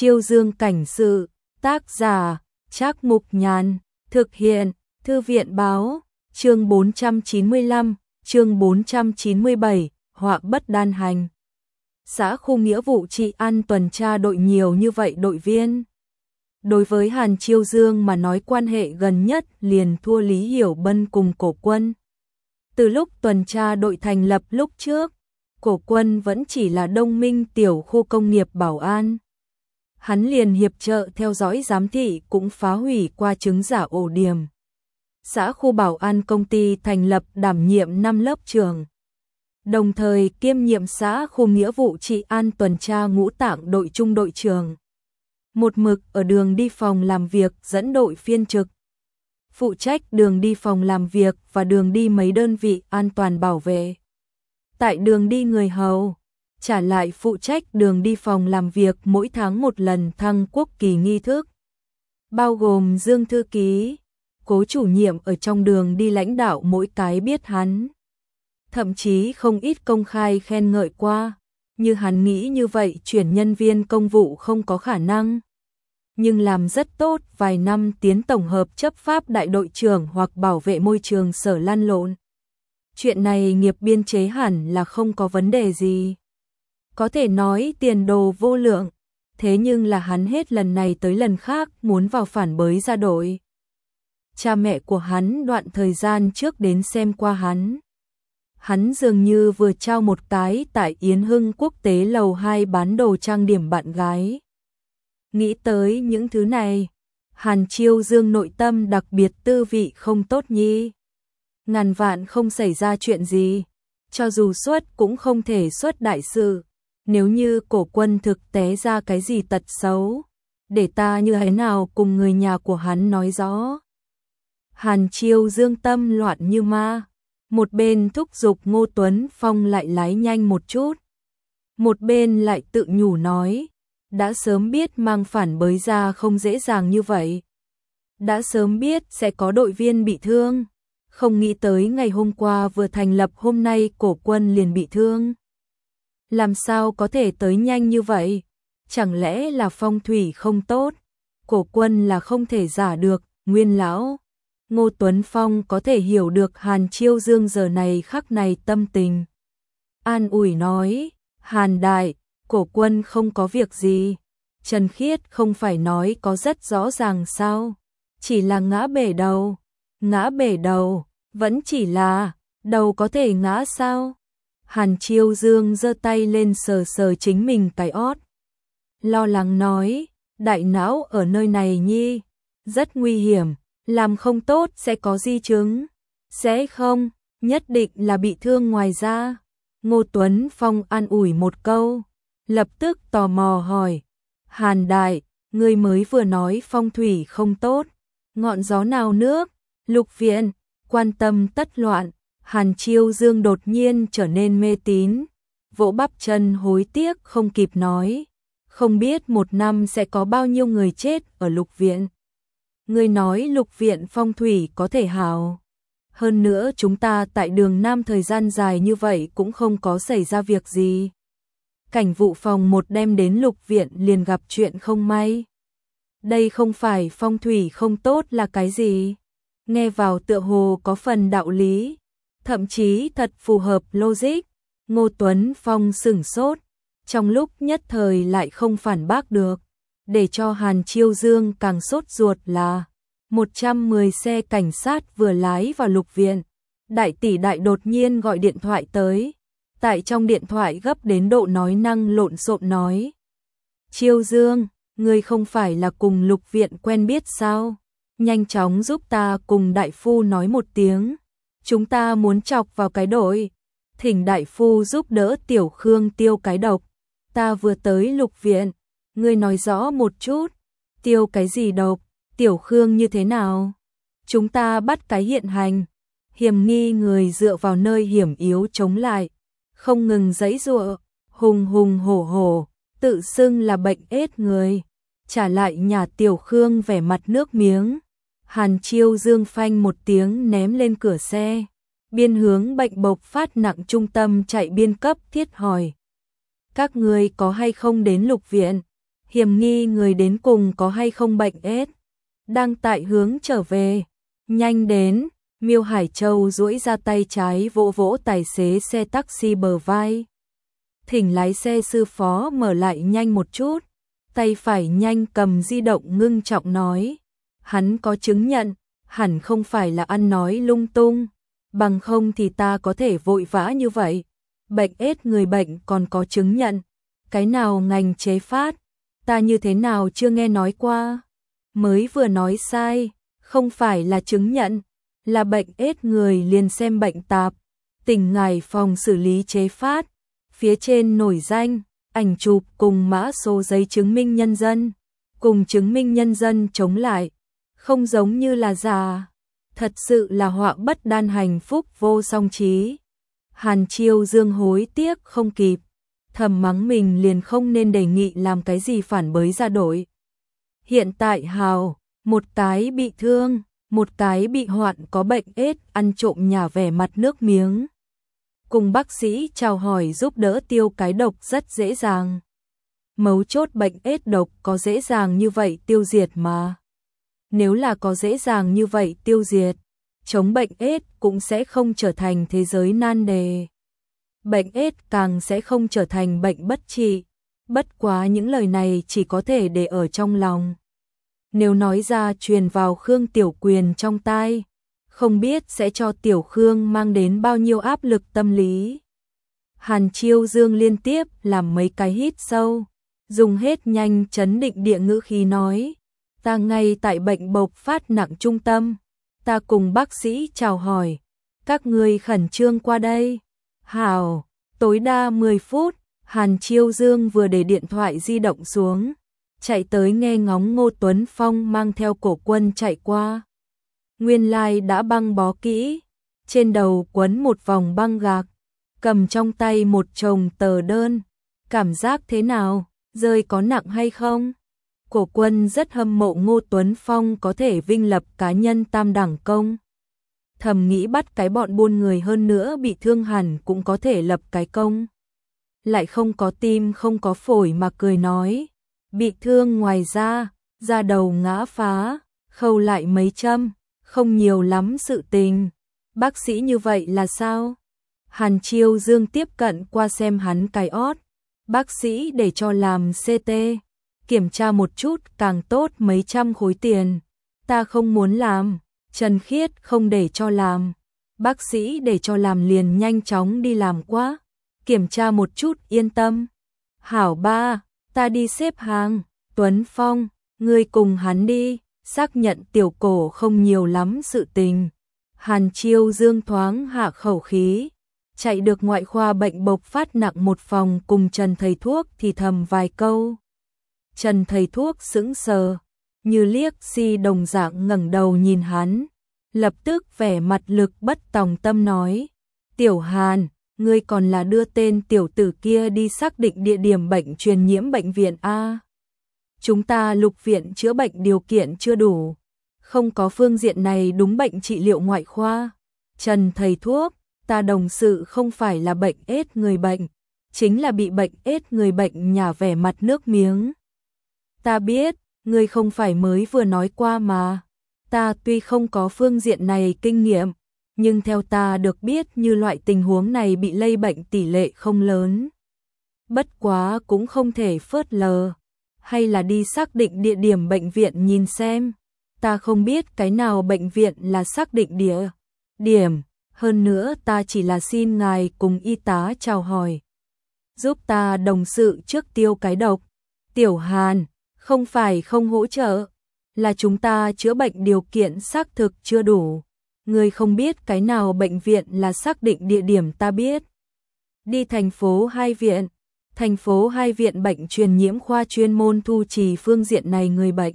Chiêu Dương cảnh sự, tác giả, Trác Mục Nhàn, thực hiện, Thư viện báo, chương 495, chương 497, họa bất đan hành. Xã khu nghĩa vụ trị an tuần tra đội nhiều như vậy đội viên. Đối với Hàn Chiêu Dương mà nói quan hệ gần nhất liền thua Lý Hiểu Bân cùng Cổ Quân. Từ lúc tuần tra đội thành lập lúc trước, Cổ Quân vẫn chỉ là đông minh tiểu khu công nghiệp bảo an. Hắn liền hiệp trợ theo dõi giám thị cũng phá hủy qua chứng giả ổ điểm. Xã khu bảo an công ty thành lập đảm nhiệm 5 lớp trưởng. Đồng thời kiêm nhiệm xã khu nghĩa vụ trị an tuần tra ngũ tạng đội trung đội trưởng. Một mực ở đường đi phòng làm việc dẫn đội phiên trực. Phụ trách đường đi phòng làm việc và đường đi mấy đơn vị an toàn bảo vệ. Tại đường đi người hầu, trả lại phụ trách đường đi phòng làm việc mỗi tháng một lần thăng quốc kỳ nghi thức. Bao gồm Dương thư ký, Cố chủ nhiệm ở trong đường đi lãnh đạo mỗi cái biết hắn. Thậm chí không ít công khai khen ngợi qua, như hắn nghĩ như vậy chuyển nhân viên công vụ không có khả năng. Nhưng làm rất tốt, vài năm tiến tổng hợp chấp pháp đại đội trưởng hoặc bảo vệ môi trường sở lăn lộn. Chuyện này nghiệp biên chế hẳn là không có vấn đề gì. Có thể nói tiền đồ vô lượng, thế nhưng là hắn hết lần này tới lần khác muốn vào phản bới ra đội. Cha mẹ của hắn đoạn thời gian trước đến xem qua hắn. Hắn dường như vừa trao một cái tại Yến Hưng Quốc tế lầu 2 bán đồ trang điểm bạn gái. Nghĩ tới những thứ này, Hàn Chiêu Dương nội tâm đặc biệt tư vị không tốt nhi. Ngàn vạn không xảy ra chuyện gì, cho dù xuất cũng không thể xuất đại sự. Nếu như Cổ Quân thực tế ra cái gì tật xấu, để ta như thế nào cùng người nhà của hắn nói rõ. Hàn Chiêu Dương tâm loạn như ma, một bên thúc giục Ngô Tuấn Phong lại lái nhanh một chút, một bên lại tự nhủ nói, đã sớm biết mang phản bới ra không dễ dàng như vậy. Đã sớm biết sẽ có đội viên bị thương, không nghĩ tới ngày hôm qua vừa thành lập hôm nay Cổ Quân liền bị thương. Làm sao có thể tới nhanh như vậy? Chẳng lẽ là phong thủy không tốt? Cổ Quân là không thể giả được, Nguyên lão. Ngô Tuấn Phong có thể hiểu được Hàn Chiêu Dương giờ này khắc này tâm tình. An ủi nói, Hàn đại, Cổ Quân không có việc gì. Trần Khiết không phải nói có rất rõ ràng sao? Chỉ là ngã bể đầu. Ngã bể đầu, vẫn chỉ là, đầu có thể ngã sao? Hàn Chiêu Dương giơ tay lên sờ sờ chính mình cái ót. Lo lắng nói, đại não ở nơi này nhi, rất nguy hiểm, làm không tốt sẽ có di chứng. Sẽ không, nhất định là bị thương ngoài ra. Ngô Tuấn Phong an ủi một câu, lập tức tò mò hỏi, Hàn đại, ngươi mới vừa nói phong thủy không tốt, ngọn gió nào nước? Lục viện, quan tâm tất loạn. Hàn Chiêu Dương đột nhiên trở nên mê tín, vỗ bắp chân hối tiếc không kịp nói, không biết một năm sẽ có bao nhiêu người chết ở Lục viện. Người nói Lục viện phong thủy có thể hảo. Hơn nữa chúng ta tại đường Nam thời gian dài như vậy cũng không có xảy ra việc gì. Cảnh vụ phòng một đem đến Lục viện liền gặp chuyện không may. Đây không phải phong thủy không tốt là cái gì? Nghe vào tựa hồ có phần đạo lý. Thậm chí thật phù hợp logic. Ngô Tuấn Phong sửng sốt, trong lúc nhất thời lại không phản bác được. Để cho Hàn Chiêu Dương càng sốt ruột là 110 xe cảnh sát vừa lái vào Lục viện. Đại tỷ đại đột nhiên gọi điện thoại tới. Tại trong điện thoại gấp đến độ nói năng lộn xộn nói, Chiêu Dương, ngươi không phải là cùng Lục viện quen biết sao? Nhanh chóng giúp ta cùng đại phu nói một tiếng. Chúng ta muốn chọc vào cái đội, thỉnh đại phu giúp đỡ Tiểu Khương tiêu cái độc. Ta vừa tới Lục viện, ngươi nói rõ một chút, tiêu cái gì độc, Tiểu Khương như thế nào? Chúng ta bắt cái hiện hành, hiểm nghi người dựa vào nơi hiểm yếu chống lại, không ngừng giãy giụa, hùng hùng hổ hổ, tự xưng là bệnh ết người. Trả lại nhà Tiểu Khương vẻ mặt nước miếng. Hàn Chiêu Dương phanh một tiếng ném lên cửa xe, biên hướng bệnh bộc phát nặng trung tâm chạy biên cấp thiết hỏi. Các ngươi có hay không đến Lục viện? hiểm nghi người đến cùng có hay không bệnh ết. Đang tại hướng trở về, nhanh đến. Miêu Hải Châu duỗi ra tay trái vỗ vỗ tài xế xe taxi bờ vai. Thỉnh lái xe sư phó mở lại nhanh một chút. Tay phải nhanh cầm di động ngưng trọng nói. Hắn có chứng nhận, hẳn không phải là ăn nói lung tung. Bằng không thì ta có thể vội vã như vậy. Bệnh ết người bệnh còn có chứng nhận. Cái nào ngành chế phát, ta như thế nào chưa nghe nói qua. Mới vừa nói sai, không phải là chứng nhận, là bệnh ết người liền xem bệnh tạp. Tỉnh Hải Phòng xử lý chế phát, phía trên nổi danh, ảnh chụp cùng mã số giấy chứng minh nhân dân, cùng chứng minh nhân dân chống lại, không giống như là giả, thật sự là họa bất đan hành phúc vô song trí. Hàn Chiêu Dương hối tiếc không kịp, thầm mắng mình liền không nên đề nghị làm cái gì phản bới ra đổi. Hiện tại hào, một cái bị thương, một cái bị hoạn có bệnh ết ăn trộm nhà vẻ mặt nước miếng. Cùng bác sĩ chào hỏi giúp đỡ tiêu cái độc rất dễ dàng. Mấu chốt bệnh ết độc có dễ dàng như vậy tiêu diệt mà. Nếu là có dễ dàng như vậy tiêu diệt, chống bệnh ết cũng sẽ không trở thành thế giới nan đề. Bệnh ết càng sẽ không trở thành bệnh bất trị. Bất quá những lời này chỉ có thể để ở trong lòng. Nếu nói ra truyền vào Khương Tiểu Quyền trong tai, không biết sẽ cho Tiểu Khương mang đến bao nhiêu áp lực tâm lý. Hàn Chiêu Dương liên tiếp làm mấy cái hít sâu, dùng hết nhanh chấn định địa ngữ khí nói. Ta ngay tại bệnh bộc phát nặng trung tâm, ta cùng bác sĩ chào hỏi, các ngươi khẩn trương qua đây. Hảo, tối đa 10 phút, Hàn Chiêu Dương vừa để điện thoại di động xuống, chạy tới nghe ngóng Ngô Tuấn Phong mang theo Cổ Quân chạy qua. Nguyên lai đã băng bó kỹ, trên đầu quấn một vòng băng gạc, cầm trong tay một chồng tờ đơn. Cảm giác thế nào, rơi có nặng hay không? Cổ Quân rất hâm mộ Ngô Tuấn Phong có thể vinh lập cá nhân tam đẳng công. Thầm nghĩ bắt cái bọn buôn người hơn nữa bị thương hẳn cũng có thể lập cái công. Lại không có tim không có phổi mà cười nói. Bị thương ngoài da đầu ngã phá, khâu lại mấy châm, không nhiều lắm sự tình. Bác sĩ như vậy là sao? Hàn Chiêu Dương tiếp cận qua xem hắn cái ót. Bác sĩ để cho làm CT, kiểm tra một chút càng tốt mấy trăm khối tiền. Ta không muốn làm, Trần Khiết không để cho làm. Bác sĩ để cho làm liền nhanh chóng đi làm quá. Kiểm tra một chút yên tâm. Hảo ba, ta đi xếp hàng. Tuấn Phong, ngươi cùng hắn đi, xác nhận Tiểu Cổ không nhiều lắm sự tình. Hàn Chiêu Dương thoáng hạ khẩu khí, chạy được ngoại khoa bệnh bộc phát nặng một phòng cùng Trần thầy thuốc thì thầm vài câu. Trần thầy thuốc sững sờ, như liếc si đồng dạng ngẩng đầu nhìn hắn, lập tức vẻ mặt lực bất tòng tâm nói: "Tiểu Hàn, ngươi còn là đưa tên tiểu tử kia đi xác định địa điểm bệnh truyền nhiễm bệnh viện a. Chúng ta Lục viện chữa bệnh điều kiện chưa đủ, không có phương diện này đúng bệnh trị liệu ngoại khoa." Trần thầy thuốc, ta đồng sự không phải là bệnh ết người bệnh, chính là bị bệnh ết người bệnh nhả vẻ mặt nước miếng. Ta biết, ngươi không phải mới vừa nói qua mà. Ta tuy không có phương diện này kinh nghiệm, nhưng theo ta được biết như loại tình huống này bị lây bệnh tỷ lệ không lớn. Bất quá cũng không thể phớt lờ, hay là đi xác định địa điểm bệnh viện nhìn xem. Ta không biết cái nào bệnh viện là xác định địa điểm, hơn nữa ta chỉ là xin ngài cùng y tá chào hỏi. Giúp ta đồng sự trước tiêu cái độc. Tiểu Hàn, không phải không hỗ trợ, là chúng ta chữa bệnh điều kiện xác thực chưa đủ. Ngươi không biết cái nào bệnh viện là xác định địa điểm ta biết. Đi thành phố 2 viện. Thành phố 2 viện bệnh truyền nhiễm khoa chuyên môn thu trì phương diện này người bệnh.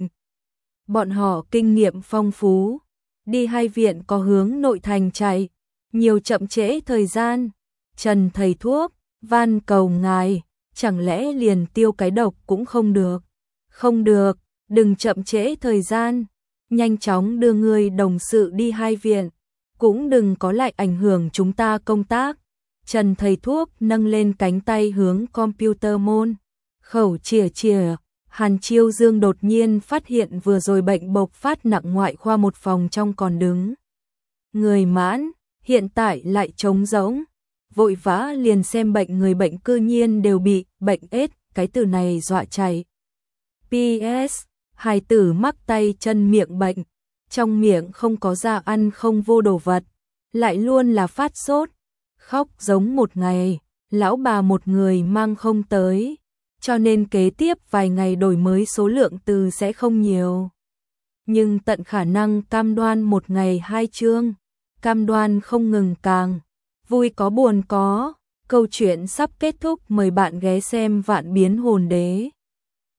Bọn họ kinh nghiệm phong phú. Đi 2 viện có hướng nội thành chạy, nhiều chậm trễ thời gian. Trần thầy thuốc, van cầu ngài, chẳng lẽ liền tiêu cái độc cũng không được. Không được, đừng chậm trễ thời gian, nhanh chóng đưa người đồng sự đi 2 viện, cũng đừng có lại ảnh hưởng chúng ta công tác. Trần thầy thuốc nâng lên cánh tay hướng computer môn, khẩu chìa chìa, Hàn Chiêu Dương đột nhiên phát hiện vừa rồi bệnh bộc phát nặng ngoại khoa một phòng trong còn đứng người mãn, hiện tại lại trống rỗng. Vội vã liền xem bệnh, người bệnh cư nhiên đều bị bệnh ết, cái từ này dọa chạy. PS, hài tử mắc tay chân miệng bệnh, trong miệng không có da ăn không vô đồ vật, lại luôn là phát sốt, khóc giống một ngày, lão bà một người mang không tới, cho nên kế tiếp vài ngày đổi mới số lượng từ sẽ không nhiều. Nhưng tận khả năng cam đoan một ngày 2 chương, cam đoan không ngừng càng. Vui có buồn có, câu chuyện sắp kết thúc, mời bạn ghé xem Vạn Biến Hồn Đế.